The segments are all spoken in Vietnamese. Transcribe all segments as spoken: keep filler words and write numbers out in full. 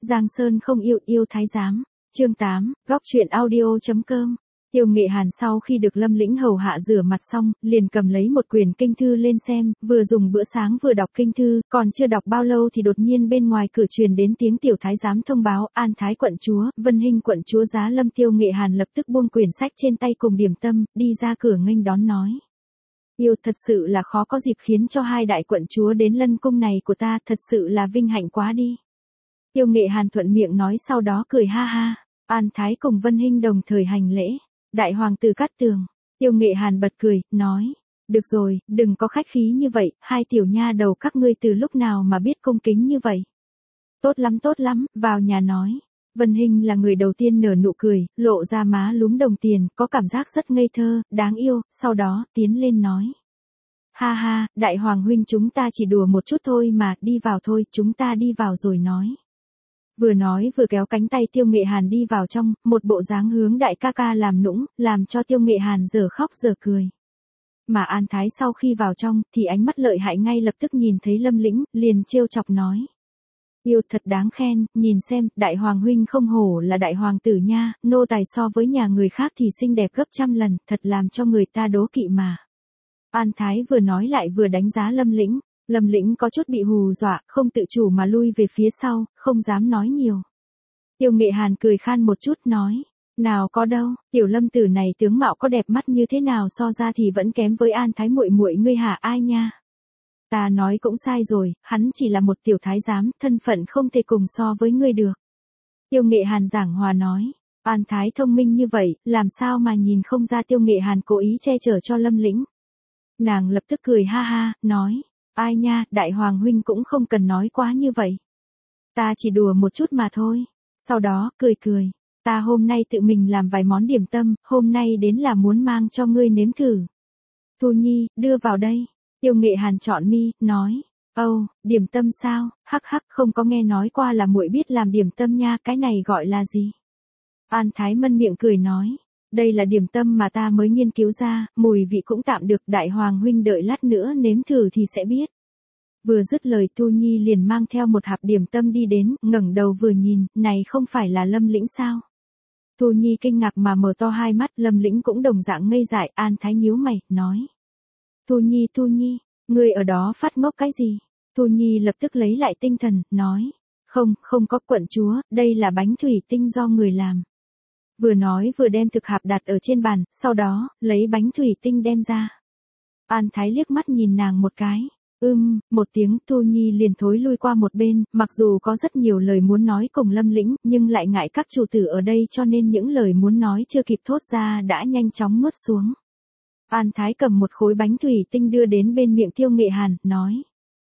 Giang Sơn không yêu yêu thái giám. Chương tám, góc truyện audio.com. Tiêu Nghệ Hàn sau khi được Lâm Lĩnh hầu hạ rửa mặt xong, liền cầm lấy một quyển kinh thư lên xem, vừa dùng bữa sáng vừa đọc kinh thư, còn chưa đọc bao lâu thì đột nhiên bên ngoài cửa truyền đến tiếng tiểu thái giám thông báo, An Thái quận chúa, Vân Hinh quận chúa giá lâm. Tiêu Nghệ Hàn lập tức buông quyển sách trên tay cùng điểm tâm, đi ra cửa nghênh đón nói. Yêu, thật sự là khó có dịp khiến cho hai đại quận chúa đến lân cung này của ta, thật sự là vinh hạnh quá đi. Tiêu Nghệ Hàn thuận miệng nói, sau đó cười ha ha. An Thái cùng Vân Hinh đồng thời hành lễ. Đại hoàng tử Cát Tường. Tiêu Nghệ Hàn bật cười, nói. Được rồi, đừng có khách khí như vậy, hai tiểu nha đầu các ngươi từ lúc nào mà biết cung kính như vậy. Tốt lắm tốt lắm, vào nhà nói. Vân Hinh là người đầu tiên nở nụ cười, lộ ra má lúm đồng tiền, có cảm giác rất ngây thơ, đáng yêu, sau đó, tiến lên nói. Ha ha, đại hoàng huynh chúng ta chỉ đùa một chút thôi mà, đi vào thôi, chúng ta đi vào rồi nói. Vừa nói vừa kéo cánh tay Tiêu Nghệ Hàn đi vào trong, một bộ dáng hướng đại ca ca làm nũng, làm cho Tiêu Nghệ Hàn giờ khóc giờ cười. Mà An Thái sau khi vào trong, thì ánh mắt lợi hại ngay lập tức nhìn thấy Lâm Lĩnh, liền trêu chọc nói. Yêu thật đáng khen, nhìn xem, đại hoàng huynh không hổ là đại hoàng tử nha, nô tài so với nhà người khác thì xinh đẹp gấp trăm lần, thật làm cho người ta đố kỵ mà. An Thái vừa nói lại vừa đánh giá Lâm Lĩnh. Lâm Lĩnh có chút bị hù dọa, không tự chủ mà lui về phía sau, không dám nói nhiều. Tiêu Nghệ Hàn cười khan một chút nói, nào có đâu, tiểu Lâm tử này tướng mạo có đẹp mắt như thế nào so ra thì vẫn kém với An Thái muội muội ngươi hả ai nha. Ta nói cũng sai rồi, hắn chỉ là một tiểu thái giám, thân phận không thể cùng so với ngươi được. Tiêu Nghệ Hàn giảng hòa nói, An Thái thông minh như vậy, làm sao mà nhìn không ra Tiêu Nghệ Hàn cố ý che chở cho Lâm Lĩnh. Nàng lập tức cười ha ha, nói. Ai nha, đại hoàng huynh cũng không cần nói quá như vậy. Ta chỉ đùa một chút mà thôi. Sau đó, cười cười. Ta hôm nay tự mình làm vài món điểm tâm, hôm nay đến là muốn mang cho ngươi nếm thử. Thu Nhi, đưa vào đây. Tiêu Nghệ Hàn chọn mi, nói. Âu, oh, điểm tâm sao, hắc hắc không có nghe nói qua là muội biết làm điểm tâm nha, cái này gọi là gì? An Thái mân miệng cười nói. Đây là điểm tâm mà ta mới nghiên cứu ra, mùi vị cũng tạm được, đại hoàng huynh đợi lát nữa nếm thử thì sẽ biết. Vừa dứt lời Tu Nhi liền mang theo một hộp điểm tâm đi đến, ngẩng đầu vừa nhìn, này không phải là Lâm Lĩnh sao? Tu Nhi kinh ngạc mà mở to hai mắt, Lâm Lĩnh cũng đồng dạng ngây dại, An Thái nhíu mày, nói. Tu Nhi Tu Nhi, ngươi ở đó phát ngốc cái gì? Tu Nhi lập tức lấy lại tinh thần, nói. Không, không có quận chúa, đây là bánh thủy tinh do người làm. Vừa nói vừa đem thực hạp đặt ở trên bàn, sau đó, lấy bánh thủy tinh đem ra. An Thái liếc mắt nhìn nàng một cái. Ưm, một tiếng, Tu Nhi liền thối lui qua một bên, mặc dù có rất nhiều lời muốn nói cùng Lâm Lĩnh, nhưng lại ngại các chủ tử ở đây cho nên những lời muốn nói chưa kịp thốt ra đã nhanh chóng nuốt xuống. An Thái cầm một khối bánh thủy tinh đưa đến bên miệng Tiêu Nghệ Hàn, nói.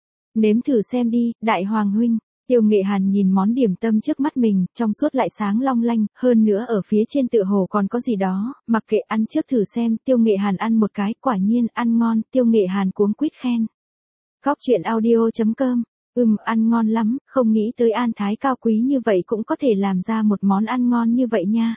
Nếm thử xem đi, đại hoàng huynh. Tiêu Nghệ Hàn nhìn món điểm tâm trước mắt mình, trong suốt lại sáng long lanh, hơn nữa ở phía trên tựa hồ còn có gì đó, mặc kệ ăn trước thử xem, Tiêu Nghệ Hàn ăn một cái, quả nhiên ăn ngon, Tiêu Nghệ Hàn cuống quýt khen. Góc truyện audio.com, ừm ăn ngon lắm, không nghĩ tới An Thái cao quý như vậy cũng có thể làm ra một món ăn ngon như vậy nha.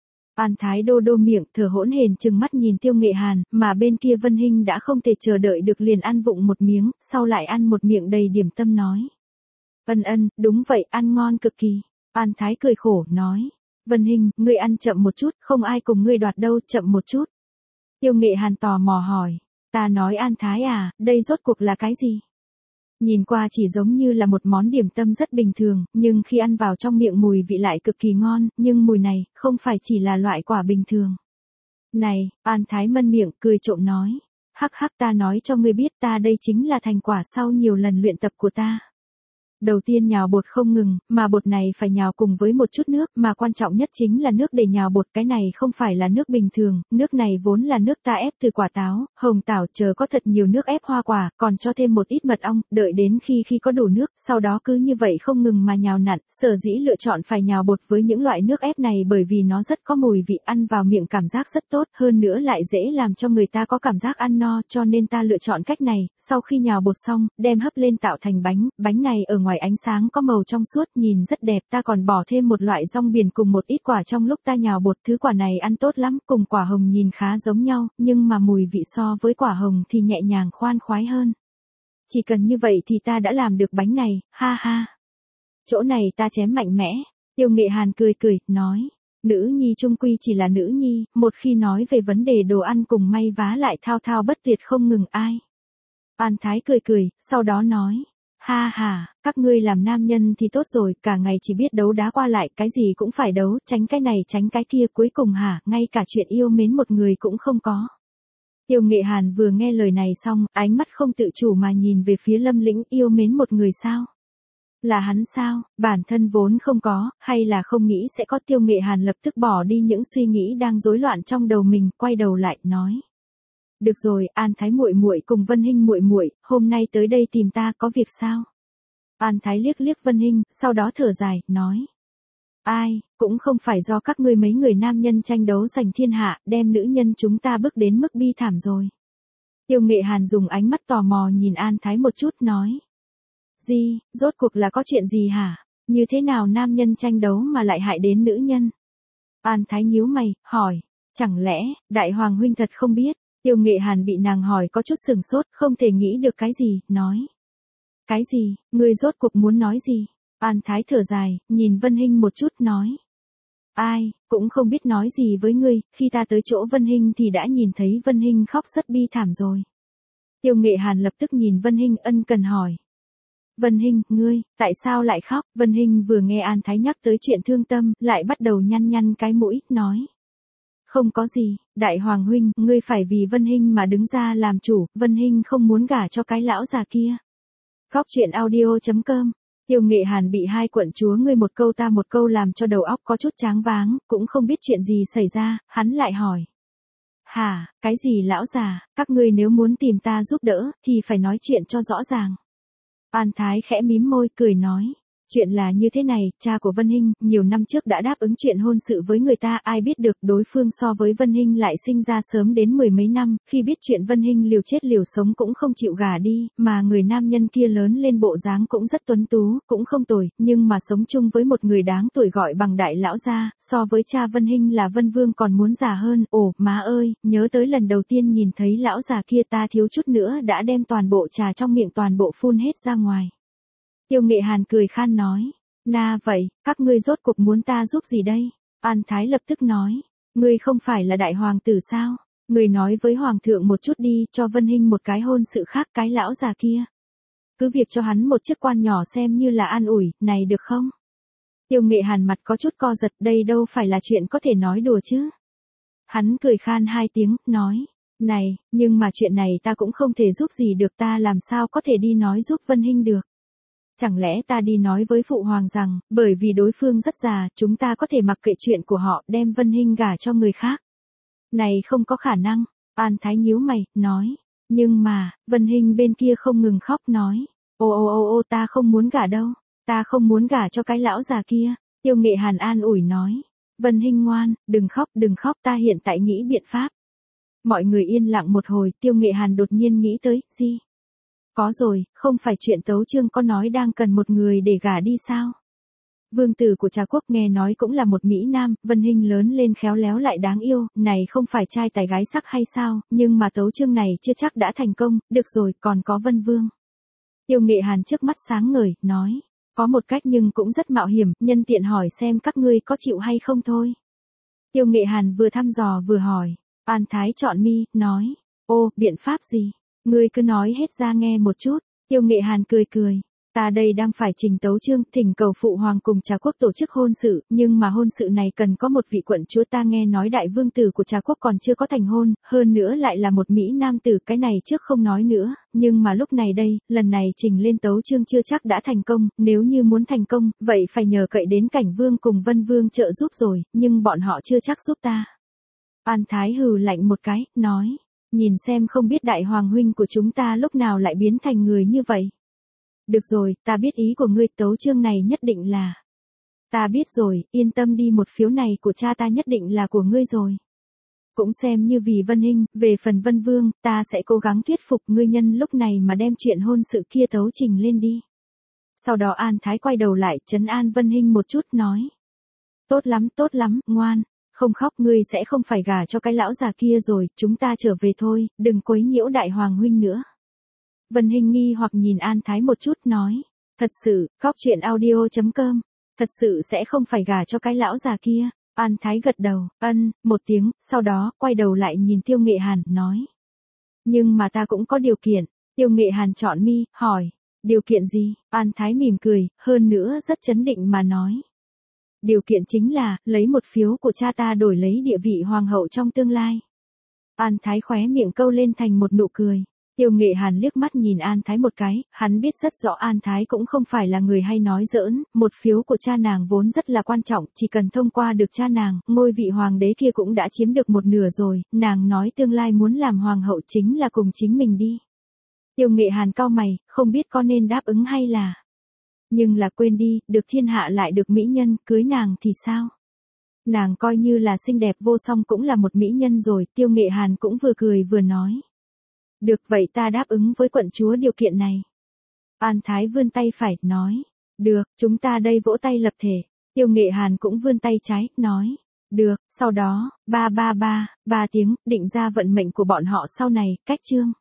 An Thái đô đô miệng, thở hỗn hển trừng mắt nhìn Tiêu Nghệ Hàn, mà bên kia Vân Hinh đã không thể chờ đợi được liền ăn vụng một miếng, sau lại ăn một miệng đầy điểm tâm nói. Ân ân, đúng vậy, ăn ngon cực kỳ. An Thái cười khổ, nói. Vân Hinh, ngươi ăn chậm một chút, không ai cùng ngươi đoạt đâu, chậm một chút. Tiêu Nghệ Hàn tò mò hỏi. Ta nói An Thái à, đây rốt cuộc là cái gì? Nhìn qua chỉ giống như là một món điểm tâm rất bình thường, nhưng khi ăn vào trong miệng mùi vị lại cực kỳ ngon, nhưng mùi này, không phải chỉ là loại quả bình thường. Này, An Thái mân miệng, cười trộm nói. Hắc hắc ta nói cho ngươi biết ta đây chính là thành quả sau nhiều lần luyện tập của ta. Đầu tiên nhào bột không ngừng, mà bột này phải nhào cùng với một chút nước, mà quan trọng nhất chính là nước để nhào bột, cái này không phải là nước bình thường, nước này vốn là nước ta ép từ quả táo, hồng tảo, chờ có thật nhiều nước ép hoa quả, còn cho thêm một ít mật ong, đợi đến khi khi có đủ nước, sau đó cứ như vậy không ngừng mà nhào nặn, sở dĩ lựa chọn phải nhào bột với những loại nước ép này bởi vì nó rất có mùi vị, ăn vào miệng cảm giác rất tốt, hơn nữa lại dễ làm cho người ta có cảm giác ăn no, cho nên ta lựa chọn cách này, sau khi nhào bột xong, đem hấp lên tạo thành bánh, bánh này ở ngoài ánh sáng có màu trong suốt nhìn rất đẹp, ta còn bỏ thêm một loại rong biển cùng một ít quả trong lúc ta nhào bột, thứ quả này ăn tốt lắm, cùng quả hồng nhìn khá giống nhau, nhưng mà mùi vị so với quả hồng thì nhẹ nhàng khoan khoái hơn. Chỉ cần như vậy thì ta đã làm được bánh này, ha ha. chỗ này ta chém mạnh mẽ. Tiêu Nghệ Hàn cười cười, nói. Nữ nhi trung quy chỉ là nữ nhi, một khi nói về vấn đề đồ ăn cùng may vá lại thao thao bất tuyệt không ngừng ai. An Thái cười cười, sau đó nói. Ha ha, các ngươi làm nam nhân thì tốt rồi, cả ngày chỉ biết đấu đá qua lại, cái gì cũng phải đấu, tránh cái này tránh cái kia, cuối cùng hả, ngay cả chuyện yêu mến một người cũng không có. Tiêu Nghệ Hàn vừa nghe lời này xong, ánh mắt không tự chủ mà nhìn về phía Lâm Lĩnh, yêu mến một người sao? Là hắn sao, bản thân vốn không có, hay là không nghĩ sẽ có. Tiêu Nghệ Hàn lập tức bỏ đi những suy nghĩ đang rối loạn trong đầu mình, quay đầu lại, nói. Được rồi, An Thái muội muội cùng Vân Hinh muội muội, hôm nay tới đây tìm ta có việc sao? An Thái liếc liếc Vân Hinh, sau đó thở dài, nói. Ai, cũng không phải do các ngươi mấy người nam nhân tranh đấu giành thiên hạ, đem nữ nhân chúng ta bước đến mức bi thảm rồi. Tiêu Nghệ Hàn dùng ánh mắt tò mò nhìn An Thái một chút, nói. Gì, rốt cuộc là có chuyện gì hả? Như thế nào nam nhân tranh đấu mà lại hại đến nữ nhân? An Thái nhíu mày, hỏi. Chẳng lẽ, Đại Hoàng huynh thật không biết? Tiêu Nghệ Hàn bị nàng hỏi có chút sừng sốt, không thể nghĩ được cái gì, nói. Cái gì, ngươi rốt cuộc muốn nói gì? An Thái thở dài, nhìn Vân Hinh một chút, nói. Ai, cũng không biết nói gì với ngươi, khi ta tới chỗ Vân Hinh thì đã nhìn thấy Vân Hinh khóc rất bi thảm rồi. Tiêu Nghệ Hàn lập tức nhìn Vân Hinh ân cần hỏi. Vân Hinh, ngươi, tại sao lại khóc? Vân Hinh vừa nghe An Thái nhắc tới chuyện thương tâm, lại bắt đầu nhăn nhăn cái mũi, nói. Không có gì, Đại Hoàng huynh, ngươi phải vì Vân Hinh mà đứng ra làm chủ, Vân Hinh không muốn gả cho cái lão già kia. Góc truyện audio chấm com. Tiêu Nghệ Hàn bị hai quận chúa ngươi một câu ta một câu làm cho đầu óc có chút choáng váng, cũng không biết chuyện gì xảy ra, hắn lại hỏi. Hả, cái gì lão già, các ngươi nếu muốn tìm ta giúp đỡ, thì phải nói chuyện cho rõ ràng. An Thái khẽ mím môi, cười nói. Chuyện là như thế này, cha của Vân Hinh, nhiều năm trước đã đáp ứng chuyện hôn sự với người ta, ai biết được đối phương so với Vân Hinh lại sinh ra sớm đến mười mấy năm, khi biết chuyện Vân Hinh liều chết liều sống cũng không chịu gả đi, mà người nam nhân kia lớn lên bộ dáng cũng rất tuấn tú, cũng không tồi, nhưng mà sống chung với một người đáng tuổi gọi bằng đại lão gia, so với cha Vân Hinh là Vân Vương còn muốn già hơn. Ồ, má ơi, nhớ tới lần đầu tiên nhìn thấy lão già kia ta thiếu chút nữa đã đem toàn bộ trà trong miệng toàn bộ phun hết ra ngoài. Tiêu Nghệ Hàn cười khan nói. Na vậy, các ngươi rốt cuộc muốn ta giúp gì đây? An Thái lập tức nói. Ngươi không phải là đại hoàng tử sao? Ngươi nói với hoàng thượng một chút đi, cho Vân Hinh một cái hôn sự khác, cái lão già kia. Cứ việc cho hắn một chiếc quan nhỏ xem như là an ủi, này được không? Tiêu Nghệ Hàn mặt có chút co giật, đây đâu phải là chuyện có thể nói đùa chứ. Hắn cười khan hai tiếng, nói. Này, nhưng mà chuyện này ta cũng không thể giúp gì được, ta làm sao có thể đi nói giúp Vân Hinh được. Chẳng lẽ ta đi nói với phụ hoàng rằng, bởi vì đối phương rất già, chúng ta có thể mặc kệ chuyện của họ, đem Vân Hinh gả cho người khác. Này không có khả năng. An Thái nhíu mày, nói. Nhưng mà, Vân Hinh bên kia không ngừng khóc, nói. Ô ô ô ô ta không muốn gả đâu. Ta không muốn gả cho cái lão già kia. Tiêu Nghệ Hàn an ủi nói. Vân Hinh ngoan, đừng khóc, đừng khóc, ta hiện tại nghĩ biện pháp. Mọi người yên lặng một hồi, Tiêu Nghệ Hàn đột nhiên nghĩ tới, gì? Có rồi, không phải chuyện Tấu Chương có nói đang cần một người để gả đi sao? Vương tử của Trà Quốc nghe nói cũng là một Mỹ Nam, Vân Hinh lớn lên khéo léo lại đáng yêu, này không phải trai tài gái sắc hay sao, nhưng mà Tấu Chương này chưa chắc đã thành công, được rồi, còn có Vân Vương. Tiêu Nghệ Hàn trước mắt sáng ngời, nói, có một cách nhưng cũng rất mạo hiểm, nhân tiện hỏi xem các ngươi có chịu hay không thôi. Tiêu Nghệ Hàn vừa thăm dò vừa hỏi, An Thái chọn mi, nói, ô, biện pháp gì? Ngươi cứ nói hết ra nghe một chút. Tiêu Nghệ Hàn cười cười. Ta đây đang phải trình tấu chương, thỉnh cầu phụ hoàng cùng Trà Quốc tổ chức hôn sự, nhưng mà hôn sự này cần có một vị quận chúa, ta nghe nói đại vương tử của Trà Quốc còn chưa có thành hôn, hơn nữa lại là một Mỹ Nam tử, cái này trước không nói nữa, nhưng mà lúc này đây, lần này trình lên tấu chương chưa chắc đã thành công, nếu như muốn thành công, vậy phải nhờ cậy đến Cảnh Vương cùng Vân Vương trợ giúp rồi, nhưng bọn họ chưa chắc giúp ta. An Thái hừ lạnh một cái, nói. Nhìn xem không biết đại hoàng huynh của chúng ta lúc nào lại biến thành người như vậy. Được rồi, ta biết ý của ngươi, tấu chương này nhất định là. Ta biết rồi, yên tâm đi, một phiếu này của cha ta nhất định là của ngươi rồi. Cũng xem như vì Vân Hinh, về phần Vân Vương, ta sẽ cố gắng thuyết phục ngươi nhân lúc này mà đem chuyện hôn sự kia tấu trình lên đi. Sau đó An Thái quay đầu lại, trấn an Vân Hinh một chút, nói. Tốt lắm, tốt lắm, ngoan. Không khóc, ngươi sẽ không phải gả cho cái lão già kia rồi, chúng ta trở về thôi, đừng quấy nhiễu đại hoàng huynh nữa. Vân Hinh nghi hoặc nhìn An Thái một chút, nói. Thật sự, góc chuyện audio chấm com. Thật sự sẽ không phải gả cho cái lão già kia. An Thái gật đầu, ân, một tiếng, sau đó, quay đầu lại nhìn Tiêu Nghệ Hàn, nói. Nhưng mà ta cũng có điều kiện. Tiêu Nghệ Hàn chọn mi, hỏi. Điều kiện gì? An Thái mỉm cười, hơn nữa rất chấn định mà nói. Điều kiện chính là, lấy một phiếu của cha ta đổi lấy địa vị hoàng hậu trong tương lai. An Thái khóe miệng câu lên thành một nụ cười. Tiêu Nghệ Hàn liếc mắt nhìn An Thái một cái, hắn biết rất rõ An Thái cũng không phải là người hay nói giỡn, một phiếu của cha nàng vốn rất là quan trọng, chỉ cần thông qua được cha nàng, ngôi vị hoàng đế kia cũng đã chiếm được một nửa rồi, nàng nói tương lai muốn làm hoàng hậu chính là cùng chính mình đi. Tiêu Nghệ Hàn cau mày, không biết có nên đáp ứng hay là. Nhưng là quên đi, được thiên hạ lại được mỹ nhân, cưới nàng thì sao? Nàng coi như là xinh đẹp vô song cũng là một mỹ nhân rồi, Tiêu Nghệ Hàn cũng vừa cười vừa nói. Được vậy ta đáp ứng với quận chúa điều kiện này. An Thái vươn tay phải, nói. Được, chúng ta đây vỗ tay lập thể. Tiêu Nghệ Hàn cũng vươn tay trái, nói. Được, sau đó, ba ba ba, ba tiếng, định ra vận mệnh của bọn họ sau này, cách chương.